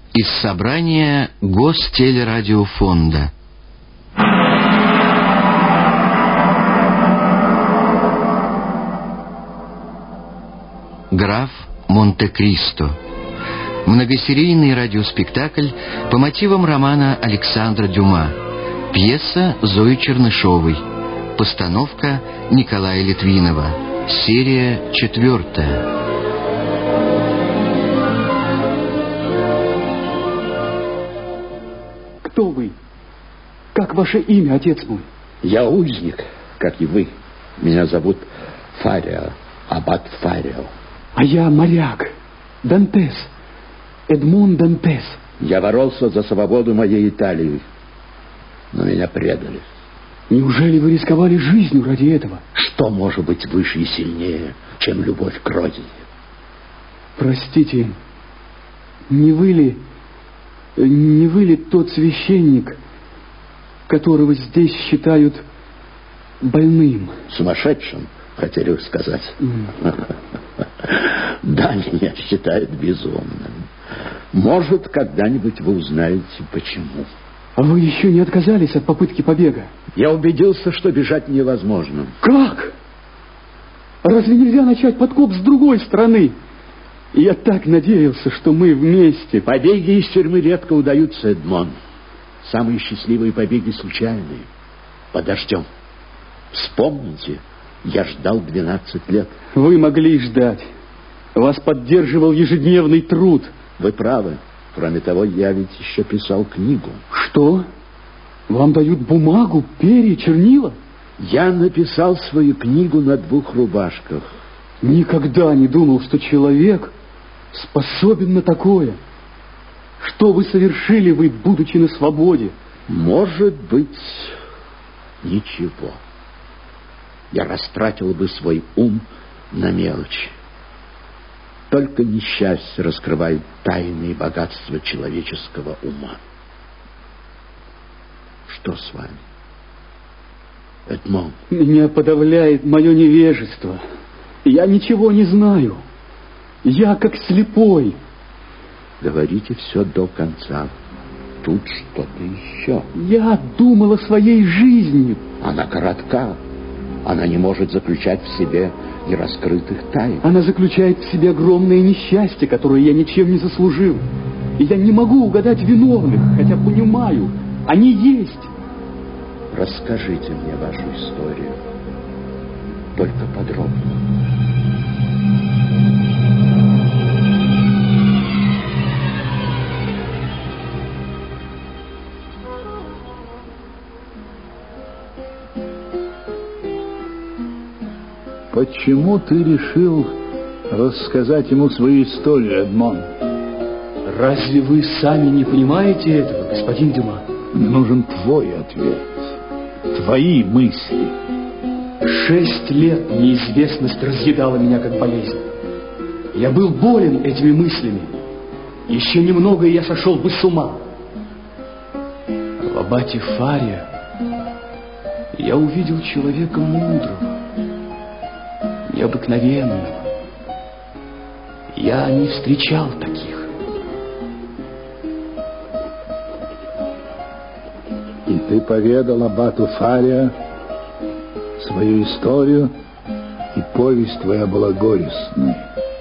Из собрания Гостелерадиофонда. Граф Монте-Кристо. Многосерийный радиоспектакль по мотивам романа Александра Дюма. Пьеса Зои Чернышевой. Постановка Николая Литвинова. Серия 4. Кто вы? Как ваше имя, отец мой? Я узник, как и вы. Меня зовут Фарио, аббат Фарио. А я моряк, Дантес, Эдмон Дантес. Я боролся за свободу моей Италии, но меня предали. Неужели вы рисковали жизнью ради этого? Что может быть выше и сильнее, чем любовь к родине? Простите, не вы ли тот священник, которого здесь считают больным? Сумасшедшим, хотели вы сказать. Да, меня считают безумным. Может, когда-нибудь вы узнаете, почему. А вы еще не отказались от попытки побега? Я убедился, что бежать невозможно. Как? Разве нельзя начать подкоп с другой стороны? Я так надеялся, что мы вместе. Побеги из тюрьмы редко удаются, Эдмон. Самые счастливые побеги случайные. Подождем. Вспомните, я ждал 12 лет. Вы могли ждать. Вас поддерживал ежедневный труд. Вы правы. Кроме того, я ведь еще писал книгу. Что? Вам дают бумагу, перья, чернила? Я написал свою книгу на 2 рубашках. Никогда не думал, что человек способен на такое. Что вы совершили, вы, будучи на свободе? Может быть, ничего. Я растратил бы свой ум на мелочи. Только несчастье раскрывает тайные богатства человеческого ума. Что с вами, Эдмон? Меня подавляет мое невежество. Я ничего не знаю. Я как слепой. Говорите все до конца. Тут что-то еще. Я думал о своей жизни. Она коротка. Она не может заключать в себе нераскрытых тайн. Она заключает в себе огромное несчастье, которое я ничем не заслужил. И я не могу угадать виновных, хотя понимаю, они есть. Расскажите мне вашу историю. Только подробно. Почему ты решил рассказать ему свою историю, Эдмон? Разве вы сами не понимаете этого, господин Дюма? Мне нужен твой ответ, твои мысли. 6 лет неизвестность разъедала меня как болезнь. Я был болен этими мыслями. Еще немного, и я сошел бы с ума. В аббате Фарио я увидел человека мудрого, необыкновенного. Я не встречал таких. И ты поведал аббату Фарио свою историю, и повесть твоя была горестной.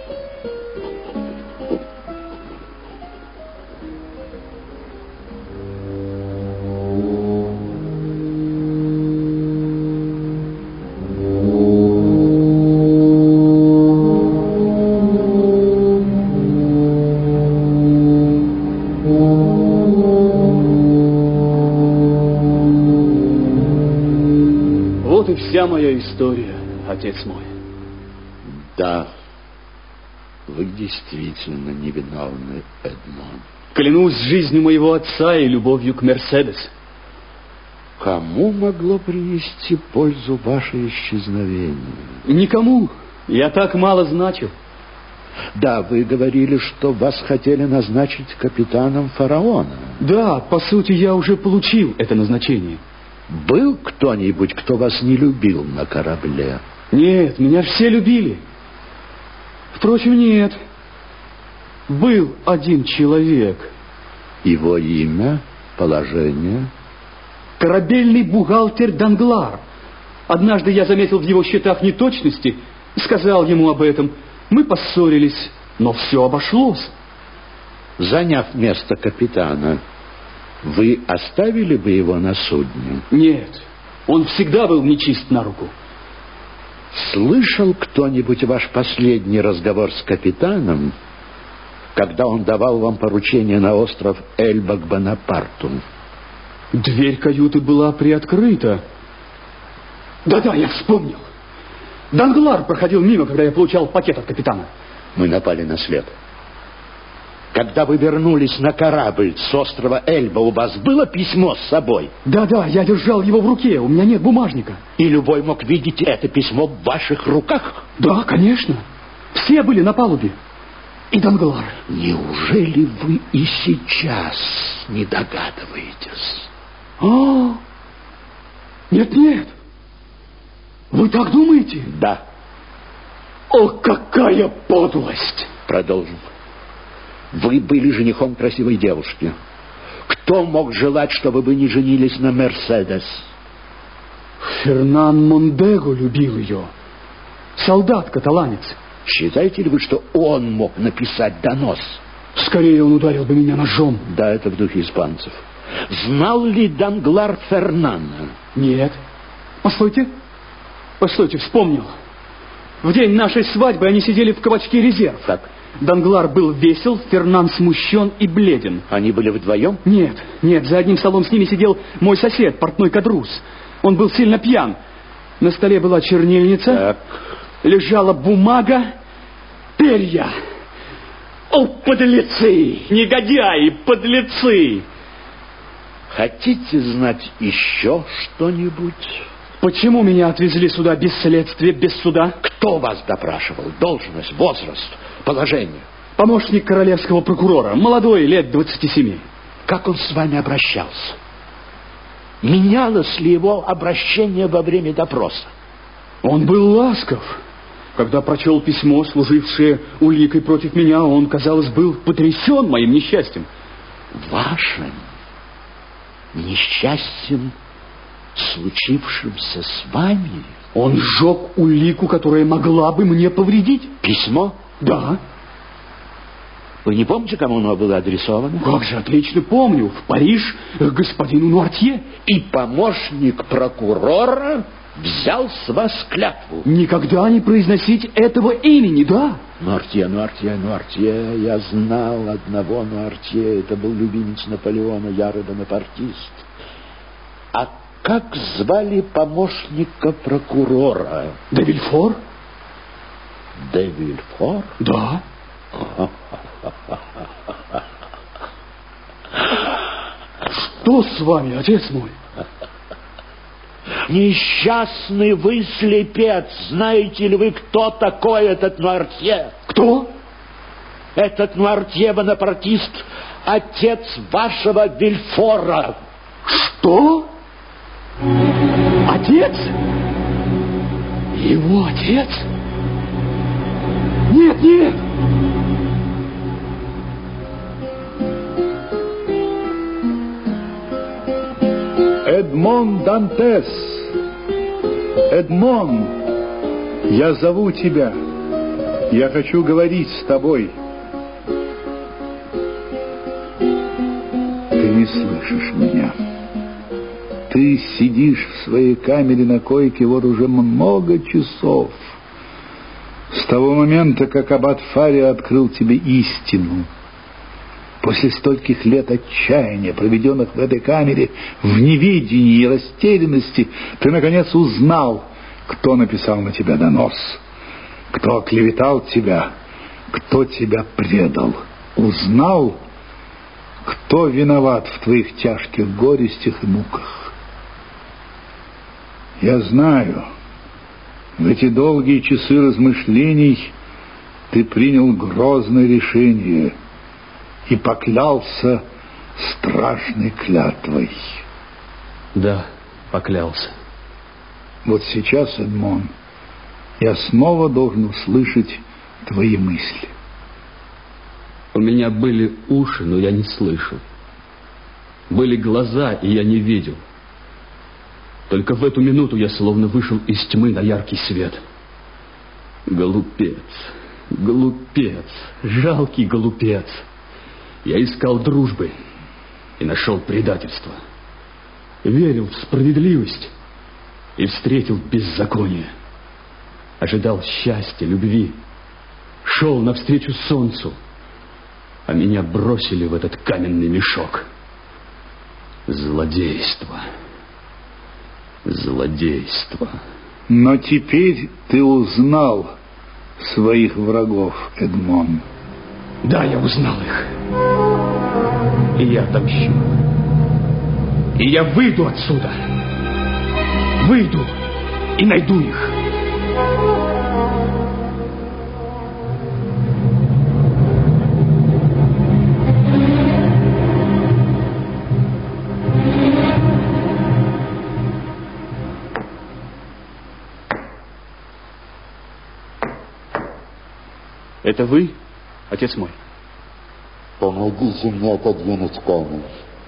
Вся моя история, отец мой. Да, вы действительно невиновны, Эдмон. Клянусь жизнью моего отца и любовью к Мерседес. Кому могло принести пользу ваше исчезновение? Никому. Я так мало значил. Да, вы говорили, что вас хотели назначить капитаном фараона. Да, по сути, я уже получил это назначение. Был кто-нибудь, кто вас не любил на корабле? Нет, меня все любили. Впрочем, нет. Был один человек. Его имя, положение? Корабельный бухгалтер Данглар. Однажды я заметил в его счетах неточности, сказал ему об этом. Мы поссорились, но все обошлось. Заняв место капитана, вы оставили бы его на судне? Нет, он всегда был нечист на руку. Слышал кто-нибудь ваш последний разговор с капитаном, когда он давал вам поручение на остров Эльба к Бонапарту? Дверь каюты была приоткрыта. Да-да, я вспомнил. Данглар проходил мимо, когда я получал пакет от капитана. Мы напали на след. Когда вы вернулись на корабль с острова Эльба, у вас было письмо с собой? Да-да, я держал его в руке, у меня нет бумажника. И любой мог видеть это письмо в ваших руках? Да, конечно. Все были на палубе. И Данглар. Неужели вы и сейчас не догадываетесь? Нет-нет. Вы так думаете? Да. О, какая подлость! Продолжим. Вы были женихом красивой девушки. Кто мог желать, чтобы вы не женились на Мерседес? Фернан Мондего любил ее. Солдат-каталанец. Считаете ли вы, что он мог написать донос? Скорее он ударил бы меня ножом. Да, это в духе испанцев. Знал ли Данглар Фернана? Нет. Постойте, вспомнил. В день нашей свадьбы они сидели в кабачке «Резерв». Так. Данглар был весел, Фернан смущен и бледен. Они были вдвоем? Нет, за одним столом с ними сидел мой сосед, портной Кадрус. Он был сильно пьян. На столе была чернильница, так. Лежала бумага, перья. О, подлецы, негодяи, подлецы! Хотите знать еще что-нибудь? Почему меня отвезли сюда без следствия, без суда? Кто вас допрашивал? Должность, возраст, положение? Помощник королевского прокурора, молодой, лет 27. Как он с вами обращался? Менялось ли его обращение во время допроса? Он был ласков. Когда прочел письмо, служившее уликой против меня, он, казалось, был потрясен моим несчастьем. Вашим несчастьем, случившимся с вами? Он сжег улику, которая могла бы мне повредить. Письмо? Да. Вы не помните, кому оно было адресовано? Как же, отлично помню. В Париж к господину Нуартье. И помощник прокурора взял с вас клятву. Никогда не произносить этого имени, да? Нуартье. Я знал одного Нуартье. Это был любимец Наполеона, ярый бонапартист. А как звали помощника прокурора? Де Вильфор? Де Вильфор? Да. Что с вами, отец мой? Несчастный вы слепец. Знаете ли вы, кто такой этот Нуартье? Кто? Этот Нуартье бонапартист, отец вашего Вильфора. Что? Отец? Его отец? Нет. Эдмон Дантес, Эдмон, я зову тебя. Я хочу говорить с тобой. Ты не слышишь меня. Ты сидишь в своей камере на койке вот уже много часов. С того момента, как аббат Фария открыл тебе истину. После стольких лет отчаяния, проведенных в этой камере, в неведении и растерянности, ты, наконец, узнал, кто написал на тебя донос, кто оклеветал тебя, кто тебя предал. Узнал, кто виноват в твоих тяжких горестях и муках. Я знаю, в эти долгие часы размышлений ты принял грозное решение и поклялся страшной клятвой. Да, поклялся. Вот сейчас, Эдмон, я снова должен услышать твои мысли. У меня были уши, но я не слышал. Были глаза, и я не видел. Только в эту минуту я словно вышел из тьмы на яркий свет. Глупец, глупец, жалкий глупец. Я искал дружбы и нашел предательство. Верил в справедливость и встретил беззаконие. Ожидал счастья, любви. Шел навстречу солнцу, а меня бросили в этот каменный мешок. Злодейство. Злодейство. Но теперь ты узнал своих врагов, Эдмон. Да, я узнал их. И я отомщу. И я выйду отсюда. Выйду и найду их. Это вы, отец мой? Помогите мне отодвинуть камень.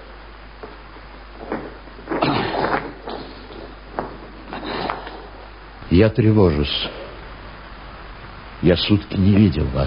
Я тревожусь. Я сутки не видел вас.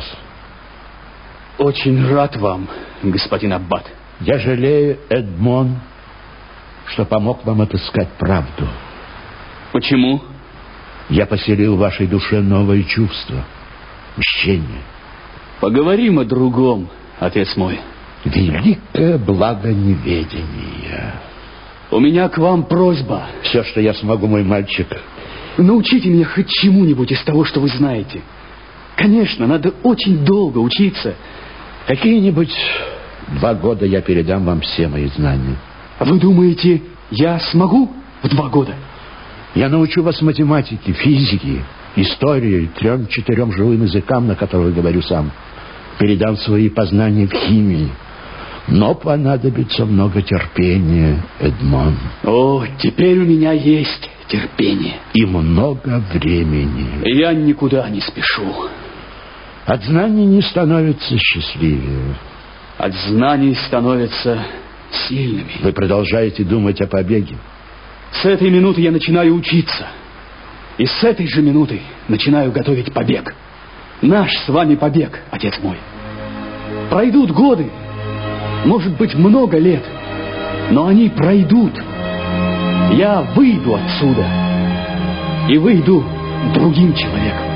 Очень рад вам, господин аббат. Я жалею, Эдмон, что помог вам отыскать правду. Почему? Я поселил в вашей душе новое чувство. Мщение. Поговорим о другом, отец мой. Великое благо неведения. У меня к вам просьба. Все, что я смогу, мой мальчик. Научите меня хоть чему-нибудь из того, что вы знаете. Конечно, надо очень долго учиться. Какие-нибудь 2 года я передам вам все мои знания. Вы думаете, я смогу в 2 года? Я научу вас математике, физике, истории, 3-4 живым языкам, на которых говорю сам. Передам свои познания в химии. Но понадобится много терпения, Эдмон. О, теперь у меня есть терпение. И много времени. Я никуда не спешу. От знаний не становится счастливее. От знаний становятся сильными. Вы продолжаете думать о побеге? С этой минуты я начинаю учиться. И с этой же минуты начинаю готовить побег. Наш с вами побег, отец мой. Пройдут годы, может быть, много лет, но они пройдут. Я выйду отсюда и выйду другим человеком.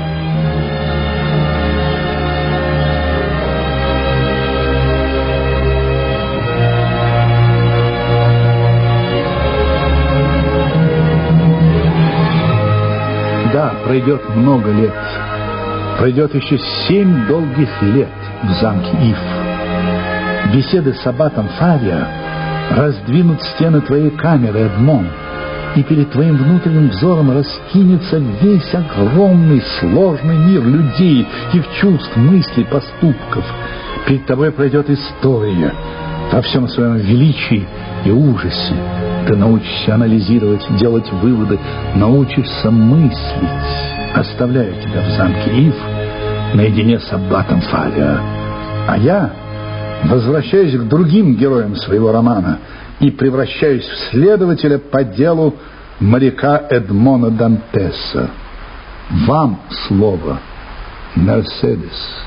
Да, пройдет много лет. Пройдет еще 7 долгих лет в замке Иф. Беседы с аббатом Фавиа раздвинут стены твоей камеры, Эдмон, и перед твоим внутренним взором раскинется весь огромный, сложный мир людей, их чувств, мыслей, поступков. Перед тобой пройдет история во всем своем величии и ужасе. Ты научишься анализировать, делать выводы, научишься мыслить. Оставляю тебя в замке Иф наедине с аббатом Фавиа. А я возвращаюсь к другим героям своего романа и превращаюсь в следователя по делу моряка Эдмона Дантеса. Вам слово, Мерседес.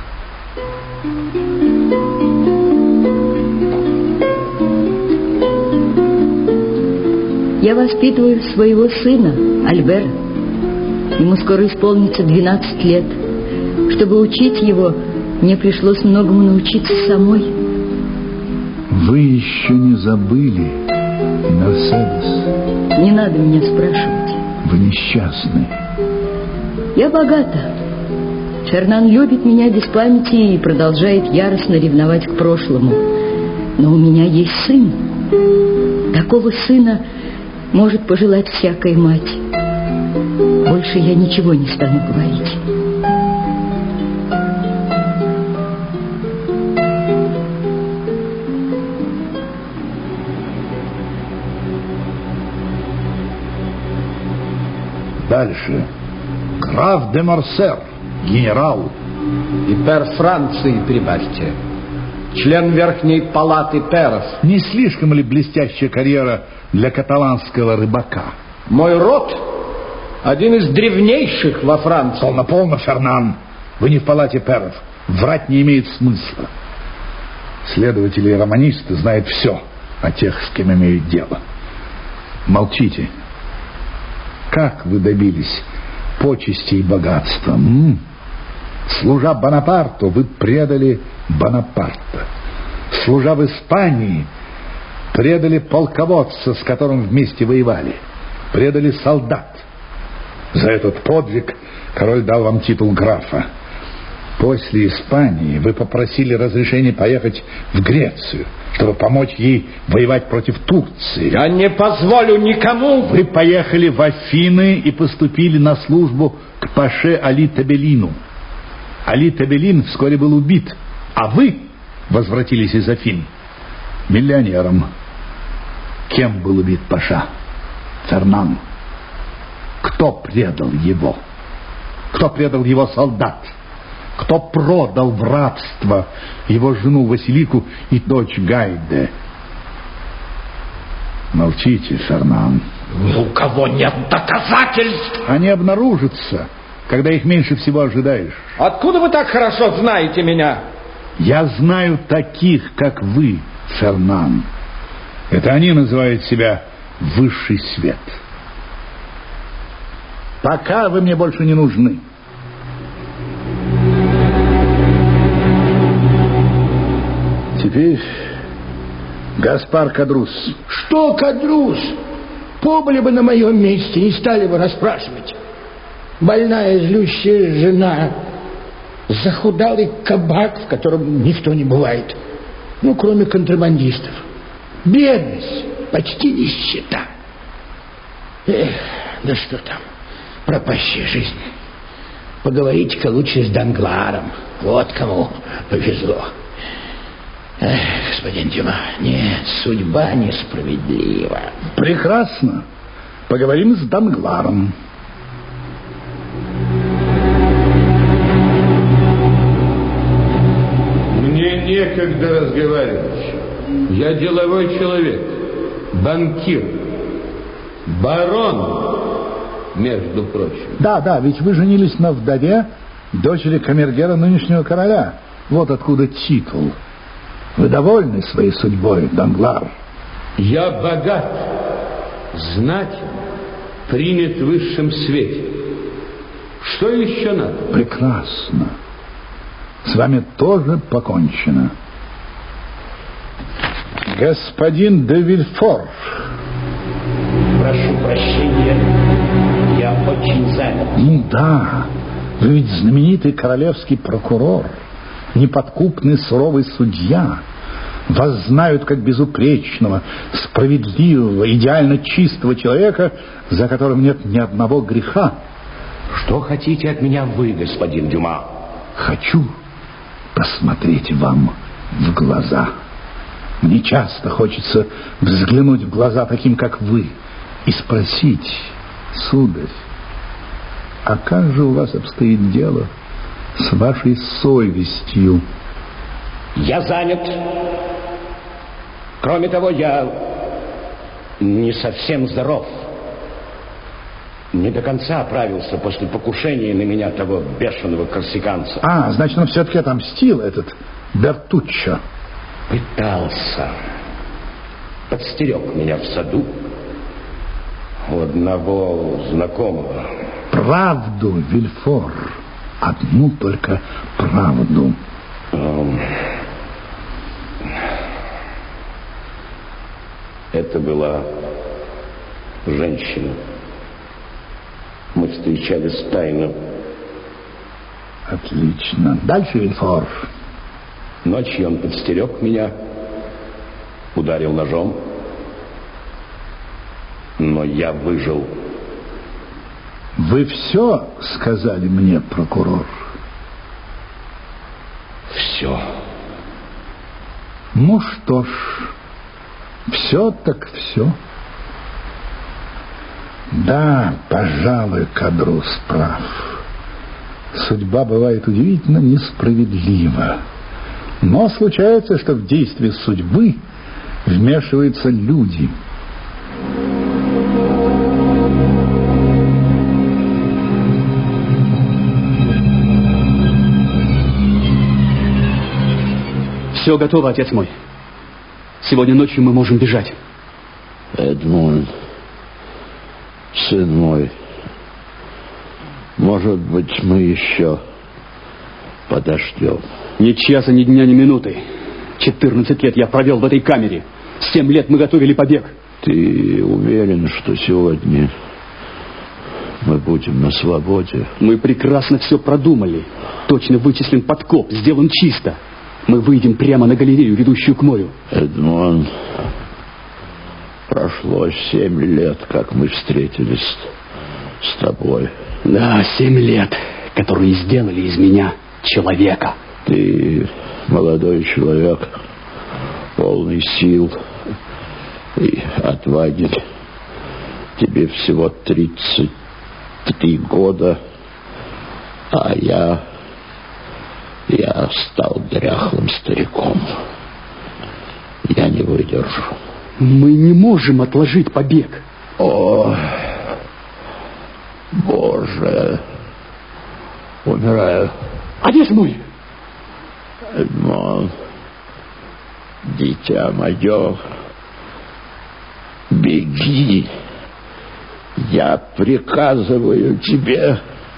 Я воспитываю своего сына, Альбера. Ему скоро исполнится 12 лет. Чтобы учить его, мне пришлось многому научиться самой. Вы еще не забыли, Мерседес? Не надо меня спрашивать. Вы несчастны. Я богата. Фернан любит меня без памяти и продолжает яростно ревновать к прошлому. Но у меня есть сын. Такого сына может пожелать всякая мать. Больше я ничего не стану говорить. Дальше. Граф де Морсер, генерал. И пер Франции прибавьте. член Верхней палаты пэров. Не слишком ли блестящая карьера для каталанского рыбака? Мой род один из древнейших во Франции. Полно, Фернан. Вы не в палате пэров. Врать не имеет смысла. Следователи и романисты знают все о тех, с кем имеют дело. Молчите. Как вы добились почести и богатства? Служа Бонапарту, вы предали Бонапарта. Служа в Испании, предали полководца, с которым вместе воевали. Предали солдат. За этот подвиг король дал вам титул графа. После Испании вы попросили разрешения поехать в Грецию, чтобы помочь ей воевать против Турции. Я не позволю никому. Вы поехали в Афины и поступили на службу к паше Али Табелину. Али Табелин вскоре был убит, а вы возвратились из Афин миллионером. Кем был убит паша? Фернан. Кто предал его? Кто предал его солдат? Кто продал в рабство его жену Василику и дочь Гайде? Молчите, Фернан. У кого нет доказательств? Они обнаружатся, когда их меньше всего ожидаешь. Откуда вы так хорошо знаете меня? Я знаю таких, как вы, Фернан. Это они называют себя высший свет. Пока вы мне больше не нужны. Теперь Гаспар Кадрус. Что Кадрус? Побыли бы на моем месте, не стали бы расспрашивать. Больная, злющая жена, захудалый кабак, в котором никто не бывает, ну, кроме контрабандистов. Бедность, почти нищета. Да что там, пропащая жизнь. Поговорите-ка лучше с Дангларом. Вот кому повезло. Господин Дюма, нет, судьба несправедлива. Прекрасно. Поговорим с Дангларом. Мне некогда разговаривать. Я деловой человек, банкир, барон, между прочим. Да, ведь вы женились на вдове дочери камергера нынешнего короля. Вот откуда титул. Вы довольны своей судьбой, Данглар? Я богат, знатен, принят в высшем свете. Что еще надо? Прекрасно. С вами тоже покончено. Господин де Вильфор. Прошу прощения, я очень занят. Ну да, вы ведь знаменитый королевский прокурор, неподкупный суровый судья. Вас знают как безупречного, справедливого, идеально чистого человека, за которым нет ни одного греха. Что хотите от меня вы, господин Дюма? Хочу посмотреть вам в глаза. Мне часто хочется взглянуть в глаза таким, как вы, и спросить: сударь, а как же у вас обстоит дело с вашей совестью? Я занят. Кроме того, я не совсем здоров. Не до конца оправился после покушения на меня того бешеного корсиканца. Значит, он все-таки отомстил, этот Бертуччо. Пытался. Подстерег меня в саду у одного знакомого. Правду, Вильфор. Одну только правду. Это была женщина. Мы встречались тайно. Отлично. Дальше, Вильфор. Ночью он подстерег меня, ударил ножом, но я выжил. Вы все сказали мне, прокурор? Все. Ну что ж, все так все. Да, пожалуй, Кадрус прав. Судьба бывает удивительно несправедлива. Но случается, что в действие судьбы вмешиваются люди. Все готово, отец мой. Сегодня ночью мы можем бежать. Эдмунд, сын мой, может быть, мы еще подождем. Ни часа, ни дня, ни минуты. 14 лет я провел в этой камере. 7 лет мы готовили побег. Ты уверен, что сегодня мы будем на свободе? Мы прекрасно все продумали. Точно вычислен подкоп, сделан чисто. Мы выйдем прямо на галерею, ведущую к морю. Эдмонд, прошло 7 лет, как мы встретились с тобой. Да, 7 лет, которые сделали из меня человека. Ты молодой человек, полный сил и отваги. Тебе всего 33 года, а я стал дряхлым стариком. Я не выдержу. Мы не можем отложить побег. О, Боже, умираю. Отец мой! Эдмонд, дитя мое, беги. Я приказываю тебе,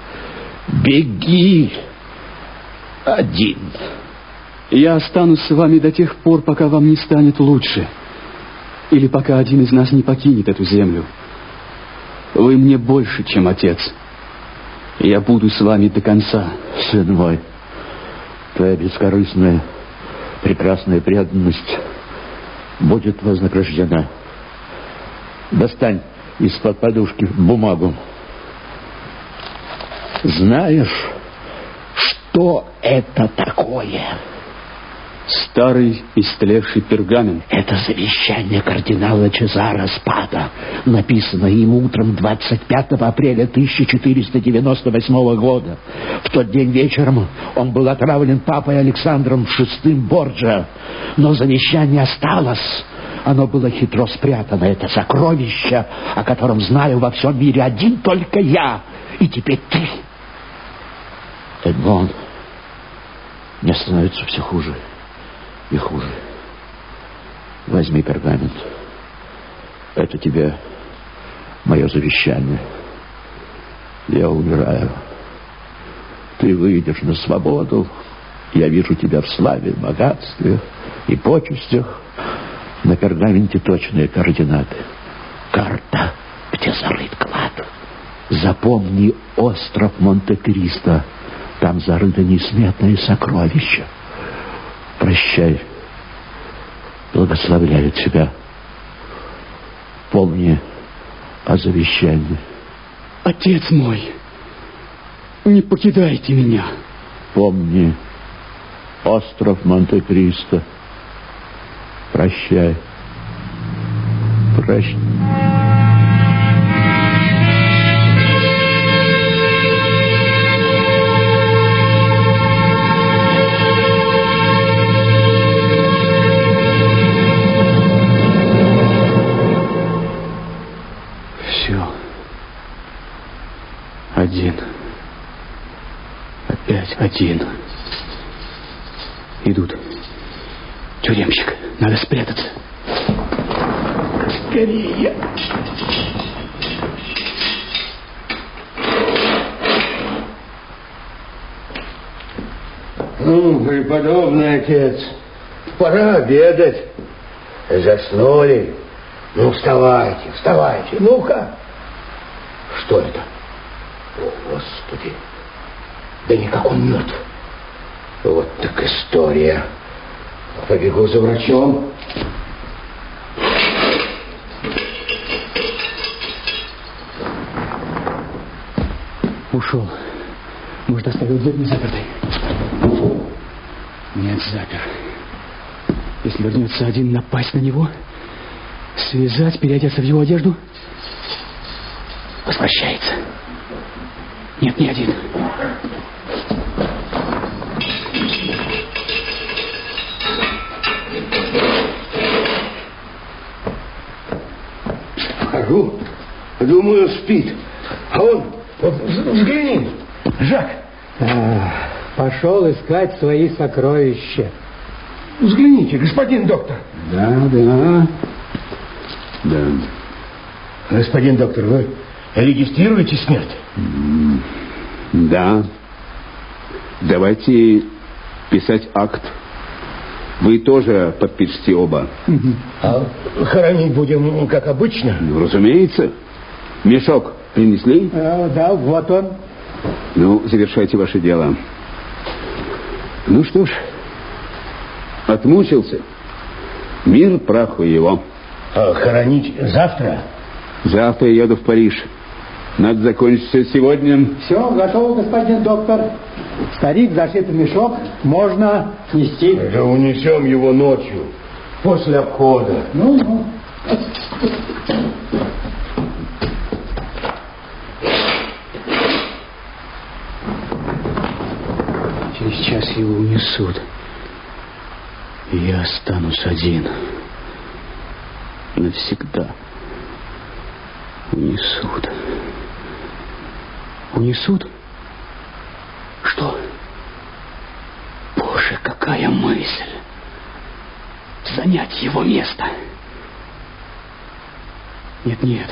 беги один. Я останусь с вами до тех пор, пока вам не станет лучше. Или пока один из нас не покинет эту землю. Вы мне больше, чем отец. Я буду с вами до конца. Сын мой, твоя бескорыстная, прекрасная преданность будет вознаграждена. Достань из-под подушки бумагу. Знаешь, что это такое? Старый истлевший пергамент. Это завещание кардинала Чезаро Спада, написанное им утром 25 апреля 1498 года. В тот день вечером он был отравлен папой Александром VI Борджиа, но завещание осталось. Оно было хитро спрятано. Это сокровище, о котором знаю во всем мире один только я, и теперь ты. Эдмонд, мне становится все хуже и хуже. Возьми пергамент. Это тебе мое завещание. Я умираю. Ты выйдешь на свободу. Я вижу тебя в славе, богатстве и почестях. На пергаменте точные координаты. Карта, где зарыт клад. Запомни остров Монте-Кристо. Там зарыто несметное сокровище. Прощай. Благословляю тебя. Помни о завещании. Отец мой, не покидайте меня. Помни остров Монте-Кристо. Прощай. Прощай. Один. Опять один. Идут. Тюремщик. Надо спрятаться. Скорее. Ну, преподобный отец, пора обедать. Заснули. Ну, вставайте, вставайте. Ну-ка. Что это? О, Господи. Да никак он мертв. Вот так история. Побегу за врачом. Ушел. Может, оставил дверь не запертой? Нет, запер. Если вернется один, напасть на него, связать, переодеться в его одежду. Возвращается. Нет, не один. хожу. Думаю, спит. А он, вот, взгляни, Жак. Пошел искать свои сокровища. Взгляните, господин доктор. Да. Господин доктор, вы регистрируете смерть? Да. Давайте писать акт. Вы тоже подпишите оба. А хоронить будем, как обычно? Ну, разумеется. Мешок принесли? Да, вот он. Ну, завершайте ваше дело. Ну что ж, отмучился. Мир праху его. А хоронить завтра? Завтра я еду в Париж. Надо закончить все сегодня. Все, готово, господин доктор. Старик зашит в мешок, можно нести. Да унесем его ночью, после обхода. Ну. Через час его унесут. И я останусь один. Навсегда. Унесут. Унесут? Что? Боже, какая мысль! Занять его место. Нет.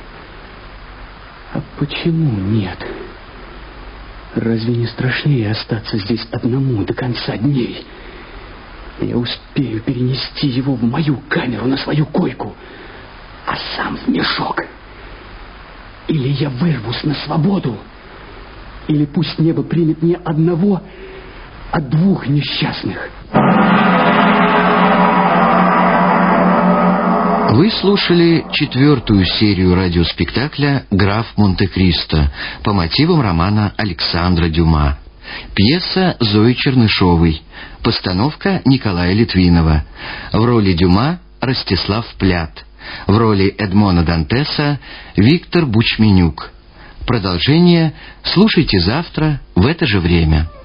А почему нет? Разве не страшнее остаться здесь одному до конца дней? Я успею перенести его в мою камеру на свою койку, а сам в мешок. Или я вырвусь на свободу, или пусть небо примет не одного, а двух несчастных. Вы слушали 4-ю серию радиоспектакля «Граф Монте-Кристо» по мотивам романа Александра Дюма. Пьеса Зои Чернышовой. Постановка Николая Литвинова. В роли Дюма Ростислав Плят. В роли Эдмона Дантеса Виктор Бучменюк. Продолжение слушайте завтра в это же время.